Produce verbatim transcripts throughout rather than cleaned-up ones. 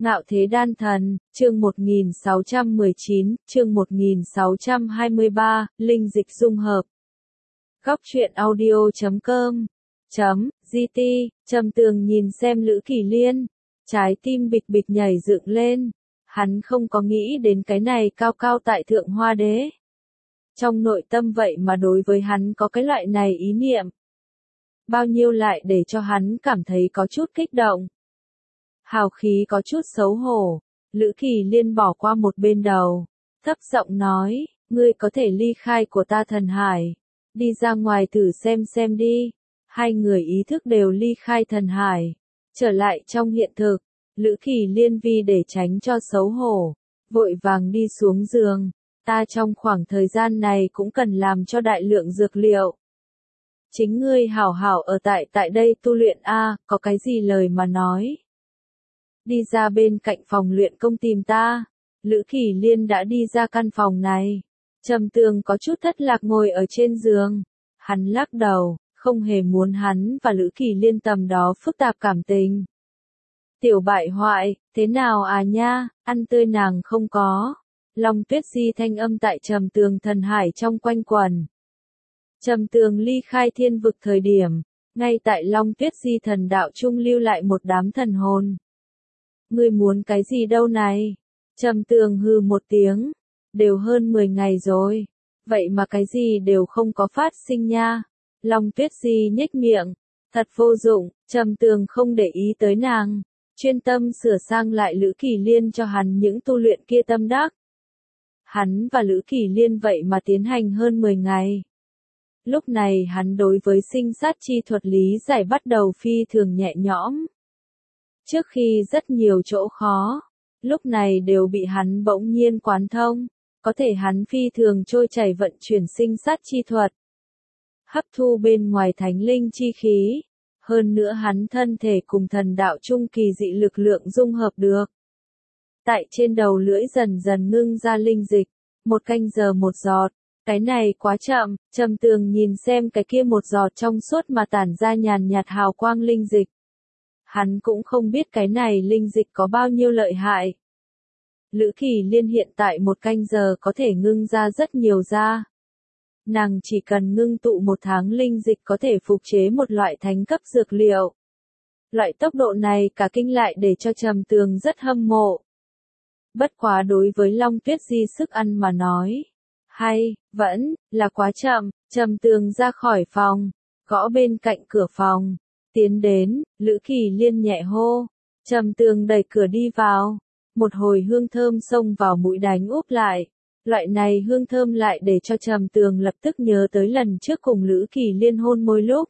Ngạo Thế Đan Thần, chương một nghìn sáu trăm mười chín, chương một nghìn sáu trăm hai mươi ba, linh dịch dung hợp. Góc truyện audio chấm com chấm gt, Trầm Tường nhìn xem Lữ Kỳ Liên, trái tim bịch bịch nhảy dựng lên, hắn không có nghĩ đến cái này cao cao tại thượng hoa đế. Trong nội tâm vậy mà đối với hắn có cái loại này ý niệm. Bao nhiêu lại để cho hắn cảm thấy có chút kích động. Hào khí có chút xấu hổ, Lữ Kỳ Liên bỏ qua một bên đầu, thấp giọng nói, ngươi có thể ly khai của ta thần hải, đi ra ngoài thử xem xem đi. Hai người ý thức đều ly khai thần hải, trở lại trong hiện thực. Lữ Kỳ Liên vì để tránh cho xấu hổ, vội vàng đi xuống giường, ta trong khoảng thời gian này cũng cần làm cho đại lượng dược liệu. Chính ngươi hảo hảo ở tại tại đây tu luyện a, có cái gì lời mà nói. Đi ra bên cạnh phòng luyện công tìm ta. Lữ Kỳ Liên đã đi ra căn phòng này. Trầm Tường có chút thất lạc ngồi ở trên giường. Hắn lắc đầu, không hề muốn hắn và Lữ Kỳ Liên tầm đó phức tạp cảm tình. Tiểu bại hoại, thế nào à nha, ăn tươi nàng không có. Long Tuyết Di thanh âm tại Trầm Tường thần hải trong quanh quẩn. Trầm Tường ly khai thiên vực thời điểm, ngay tại Long Tuyết Di thần đạo trung lưu lại một đám thần hồn. Ngươi muốn cái gì đâu này? Trầm Tường hừ một tiếng, đều hơn mười ngày rồi, vậy mà cái gì đều không có phát sinh nha. Long Tuyết Di nhếch miệng, thật vô dụng. Trầm Tường không để ý tới nàng, chuyên tâm sửa sang lại Lữ Kỳ Liên cho hắn những tu luyện kia tâm đắc. Hắn và Lữ Kỳ Liên vậy mà tiến hành hơn mười ngày. Lúc này hắn đối với sinh sát chi thuật lý giải bắt đầu phi thường nhẹ nhõm. Trước khi rất nhiều chỗ khó, lúc này đều bị hắn bỗng nhiên quán thông, có thể hắn phi thường trôi chảy vận chuyển sinh sát chi thuật. Hấp thu bên ngoài thánh linh chi khí, hơn nữa hắn thân thể cùng thần đạo trung kỳ dị lực lượng dung hợp được. Tại trên đầu lưỡi dần dần ngưng ra linh dịch, một canh giờ một giọt, cái này quá chậm. Trầm Tường nhìn xem cái kia một giọt trong suốt mà tản ra nhàn nhạt hào quang linh dịch. Hắn cũng không biết cái này linh dịch có bao nhiêu lợi hại. Lữ Kỳ Liên hiện tại một canh giờ có thể ngưng ra rất nhiều ra. Nàng chỉ cần ngưng tụ một tháng linh dịch có thể phục chế một loại thánh cấp dược liệu. Loại tốc độ này cả kinh lại để cho Trầm Tường rất hâm mộ. Bất quá đối với Long Tuyết Di sức ăn mà nói, hay, vẫn, là quá chậm. Trầm Tường ra khỏi phòng, gõ bên cạnh cửa phòng, tiến đến, Lữ Kỳ Liên nhẹ hô. Trầm Tường đẩy cửa đi vào, một hồi hương thơm xông vào mũi đánh úp lại. Loại này hương thơm lại để cho Trầm Tường lập tức nhớ tới lần trước cùng Lữ Kỳ Liên hôn môi lúc.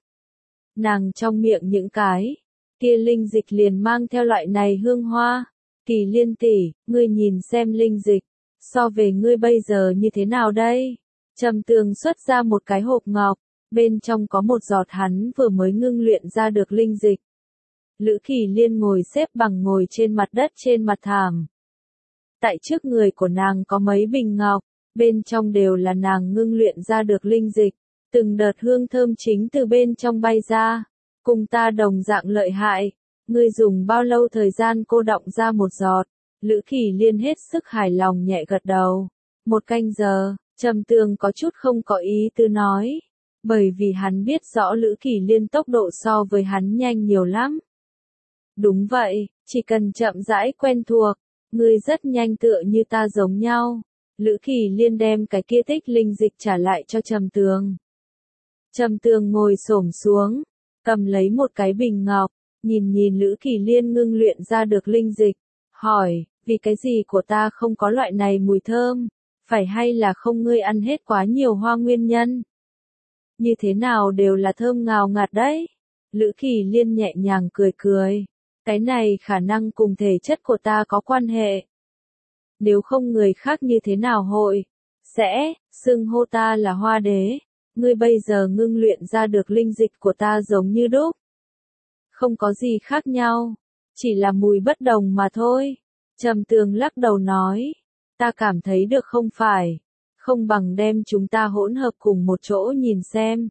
Nàng trong miệng những cái kia linh dịch liền mang theo loại này hương hoa. Kỳ Liên tỷ, ngươi nhìn xem linh dịch, so về ngươi bây giờ như thế nào đây? Trầm Tường xuất ra một cái hộp ngọc, bên trong có một giọt hắn vừa mới ngưng luyện ra được linh dịch. Lữ Kỳ Liên ngồi xếp bằng ngồi trên mặt đất trên mặt thảm. Tại trước người của nàng có mấy bình ngọc, bên trong đều là nàng ngưng luyện ra được linh dịch, từng đợt hương thơm chính từ bên trong bay ra, cùng ta đồng dạng lợi hại. Ngươi dùng bao lâu thời gian cô đọng ra một giọt? Lữ Kỳ Liên hết sức hài lòng nhẹ gật đầu. Một canh giờ. Trầm Tường có chút không có ý tứ nói, bởi vì hắn biết rõ Lữ Kỳ Liên tốc độ so với hắn nhanh nhiều lắm. Đúng vậy, chỉ cần chậm rãi quen thuộc, ngươi rất nhanh tựa như ta giống nhau. Lữ Kỳ Liên đem cái kia tích linh dịch trả lại cho Trầm Tường. Trầm Tường ngồi xổm xuống, cầm lấy một cái bình ngọc, nhìn nhìn Lữ Kỳ Liên ngưng luyện ra được linh dịch, hỏi, vì cái gì của ta không có loại này mùi thơm, phải hay là không ngươi ăn hết quá nhiều hoa nguyên nhân? Như thế nào đều là thơm ngào ngạt đấy. Lữ Kỳ Liên nhẹ nhàng cười cười, cái này khả năng cùng thể chất của ta có quan hệ. Nếu không người khác như thế nào hội sẽ xưng hô ta là hoa đế, ngươi bây giờ ngưng luyện ra được linh dịch của ta giống như đúc. Không có gì khác nhau, chỉ là mùi bất đồng mà thôi. Trầm Tường lắc đầu nói, ta cảm thấy được không phải, không bằng đem chúng ta hỗn hợp cùng một chỗ nhìn xem.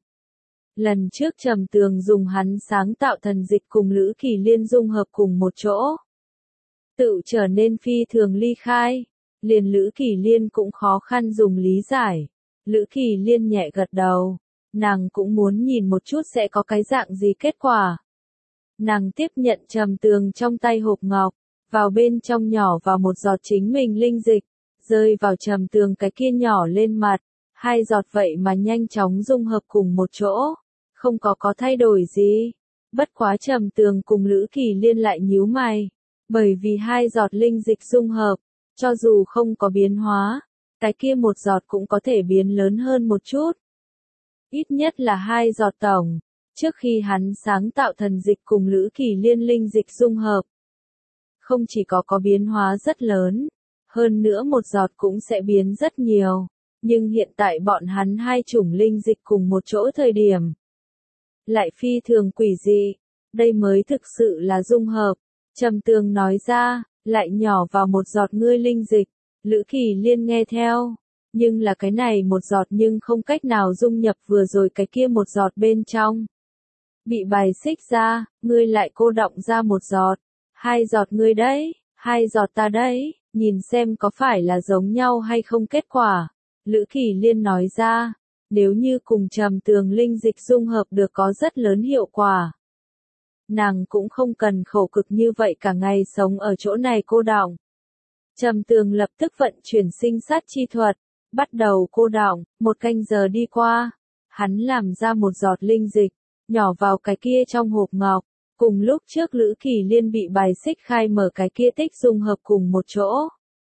Lần trước Trầm Tường dùng hắn sáng tạo thần dịch cùng Lữ Kỳ Liên dung hợp cùng một chỗ. tự trở nên phi thường ly khai. Liền Lữ Kỳ Liên cũng khó khăn dùng lý giải. Lữ Kỳ Liên nhẹ gật đầu. Nàng cũng muốn nhìn một chút sẽ có cái dạng gì kết quả. Nàng tiếp nhận Trầm Tường trong tay hộp ngọc, vào bên trong nhỏ vào một giọt chính mình linh dịch, rơi vào Trầm Tường cái kia nhỏ lên mặt, hai giọt vậy mà nhanh chóng dung hợp cùng một chỗ, không có có thay đổi gì. Bất quá Trầm Tường cùng Lữ Kỳ Liên lại nhíu mày, bởi vì hai giọt linh dịch dung hợp, cho dù không có biến hóa, cái kia một giọt cũng có thể biến lớn hơn một chút. Ít nhất là hai giọt tổng. Trước khi hắn sáng tạo thần dịch cùng Lữ Kỳ Liên linh dịch dung hợp, không chỉ có có biến hóa rất lớn, hơn nữa một giọt cũng sẽ biến rất nhiều, nhưng hiện tại bọn hắn hai chủng linh dịch cùng một chỗ thời điểm, lại phi thường quỷ dị, đây mới thực sự là dung hợp. Trầm Tường nói ra, lại nhỏ vào một giọt ngươi linh dịch, Lữ Kỳ Liên nghe theo. Nhưng là cái này một giọt nhưng không cách nào dung nhập vừa rồi cái kia một giọt bên trong. Bị bài xích ra, ngươi lại cô đọng ra một giọt, hai giọt ngươi đấy, hai giọt ta đấy, nhìn xem có phải là giống nhau hay không kết quả. Lữ Kỳ Liên nói ra, nếu như cùng Trầm Tường linh dịch dung hợp được có rất lớn hiệu quả. Nàng cũng không cần khổ cực như vậy cả ngày sống ở chỗ này cô đọng. Trầm Tường lập tức vận chuyển sinh sát chi thuật, bắt đầu cô đọng, một canh giờ đi qua, hắn làm ra một giọt linh dịch, nhỏ vào cái kia trong hộp ngọc, cùng lúc trước Lữ Kỳ Liên bị bài xích khai mở cái kia tích dung hợp cùng một chỗ.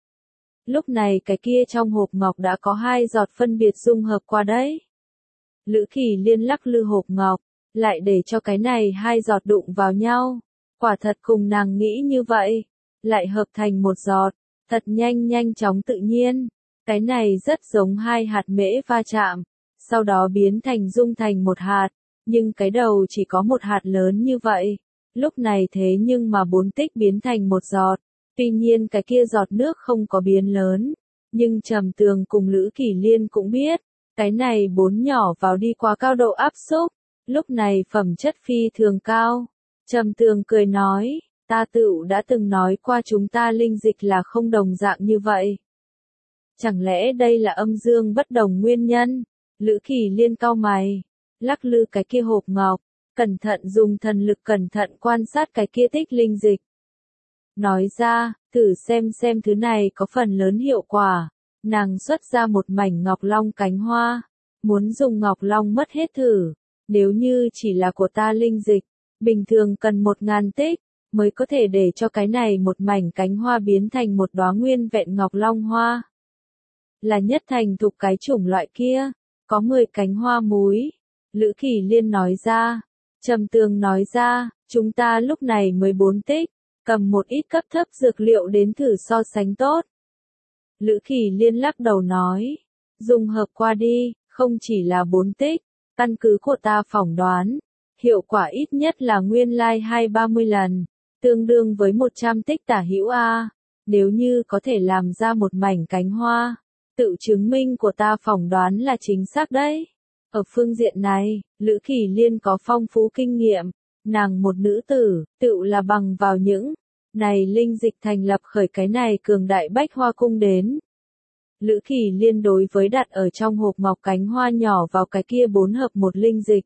Lúc này cái kia trong hộp ngọc đã có hai giọt phân biệt dung hợp qua đấy. Lữ Kỳ Liên lắc lư hộp ngọc, lại để cho cái này hai giọt đụng vào nhau, quả thật cùng nàng nghĩ như vậy, lại hợp thành một giọt, thật nhanh nhanh chóng tự nhiên. Cái này rất giống hai hạt mễ va chạm, sau đó biến thành dung thành một hạt, nhưng cái đầu chỉ có một hạt lớn như vậy. Lúc này thế nhưng mà bốn tích biến thành một giọt, tuy nhiên cái kia giọt nước không có biến lớn, nhưng Trầm Tường cùng Lữ Kỳ Liên cũng biết, cái này bốn nhỏ vào đi qua cao độ áp xúc, lúc này phẩm chất phi thường cao. Trầm Tường cười nói, ta tựu đã từng nói qua chúng ta linh dịch là không đồng dạng như vậy. Chẳng lẽ đây là âm dương bất đồng nguyên nhân? Lữ Kỳ Liên cau mày, lắc lư cái kia hộp ngọc, cẩn thận dùng thần lực cẩn thận quan sát cái kia tích linh dịch. Nói ra, thử xem xem thứ này có phần lớn hiệu quả. Nàng xuất ra một mảnh ngọc long cánh hoa, muốn dùng ngọc long mất hết thử. Nếu như chỉ là của ta linh dịch, bình thường cần một ngàn tích, mới có thể để cho cái này một mảnh cánh hoa biến thành một đóa nguyên vẹn ngọc long hoa. Là nhất thành thục cái chủng loại kia, có mười cánh hoa múi. Lữ Kỳ Liên nói ra, Trầm Tường nói ra, chúng ta lúc này mới bốn tích, cầm một ít cấp thấp dược liệu đến thử so sánh tốt. Lữ Kỳ Liên lắc đầu nói, dùng hợp qua đi, không chỉ là bốn tích, căn cứ của ta phỏng đoán, hiệu quả ít nhất là nguyên lai hai ba mươi lần, tương đương với một trăm tích tả hữu A, nếu như có thể làm ra một mảnh cánh hoa, tự chứng minh của ta phỏng đoán là chính xác đấy. Ở phương diện này, Lữ Kỳ Liên có phong phú kinh nghiệm, nàng một nữ tử, tự là bằng vào những này linh dịch thành lập khởi cái này cường đại bách hoa cung đến. Lữ Kỳ Liên đối với đặt ở trong hộp ngọc cánh hoa nhỏ vào cái kia bốn hợp một linh dịch.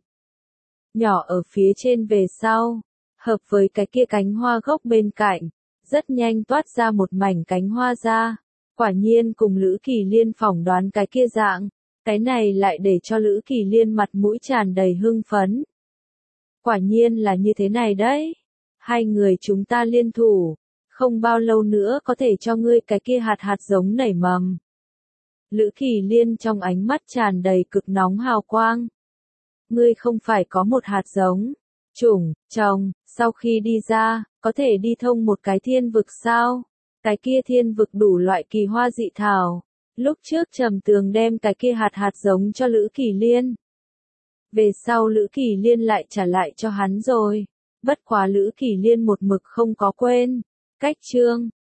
Nhỏ ở phía trên về sau, hợp với cái kia cánh hoa gốc bên cạnh, rất nhanh toát ra một mảnh cánh hoa ra. Quả nhiên cùng Lữ Kỳ Liên phỏng đoán cái kia dạng, cái này lại để cho Lữ Kỳ Liên mặt mũi tràn đầy hưng phấn. Quả nhiên là như thế này đấy. Hai người chúng ta liên thủ, không bao lâu nữa có thể cho ngươi cái kia hạt hạt giống nảy mầm. Lữ Kỳ Liên trong ánh mắt tràn đầy cực nóng hào quang. Ngươi không phải có một hạt giống, chủng, trồng, sau khi đi ra, có thể đi thông một cái thiên vực sao? Cái kia thiên vực đủ loại kỳ hoa dị thảo. Lúc trước Trầm Tường đem cái kia hạt hạt giống cho Lữ Kỳ Liên. Về sau Lữ Kỳ Liên lại trả lại cho hắn rồi. Bất quá Lữ Kỳ Liên một mực không có quên. Cách chương